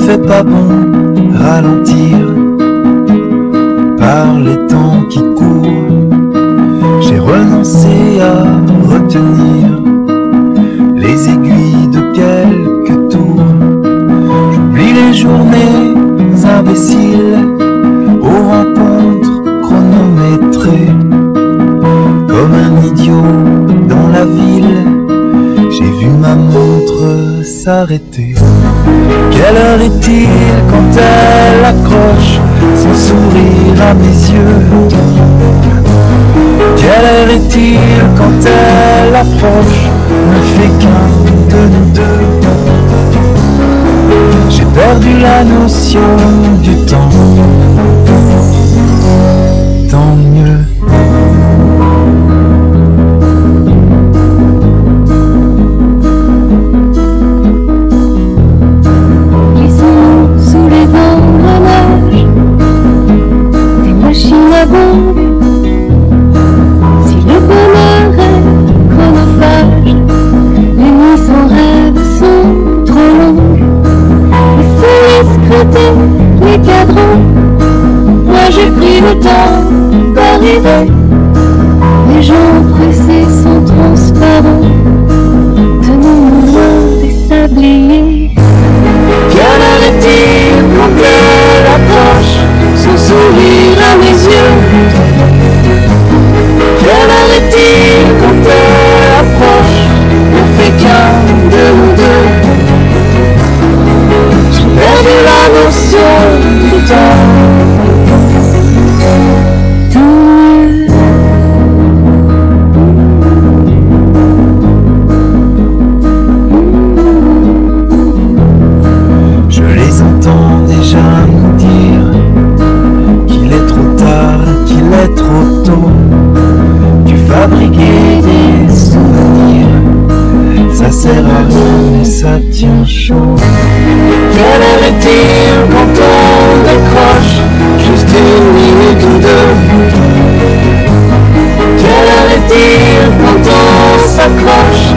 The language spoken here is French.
fait pas bon ralentir par les temps qui courent. J'ai renoncé à retenir les aiguilles de quelques tours. J'oublie les journées imbéciles aux rencontres chronométrées. Comme un idiot dans la ville, j'ai vu ma montre s'arrêter. Quelle heure est-il quand elle accroche son sourire à mes yeux? Quelle heure est-il quand elle approche, ne fait qu'un de nous deux? J'ai perdu la notion du temps, tant mieux. Si le bonheur est chronophage, les nuits sans rêve sont trop longues. Laissez-les scruter les cadrans. Moi j'ai pris le temps d'arriver. Les gens pressés sont transparents. Tenons-nous loin des sabliers. Quelle heure est-il quand elle approche son sourire à mes yeux? Quelle heure est-il quand elle approche, ne fait qu'un de nous deux? J'ai perdu la notion du temps, tant mieux. Je les entends déjà nous dire qu'il est trop tard, qu'il est trop tôt. Tu fabriquais des souvenirs, ça sert à rien mais ça tient chaud. Quelle heure est-il quand on décroche, juste une minute ou deux? Quelle heure est-il quand on s'accroche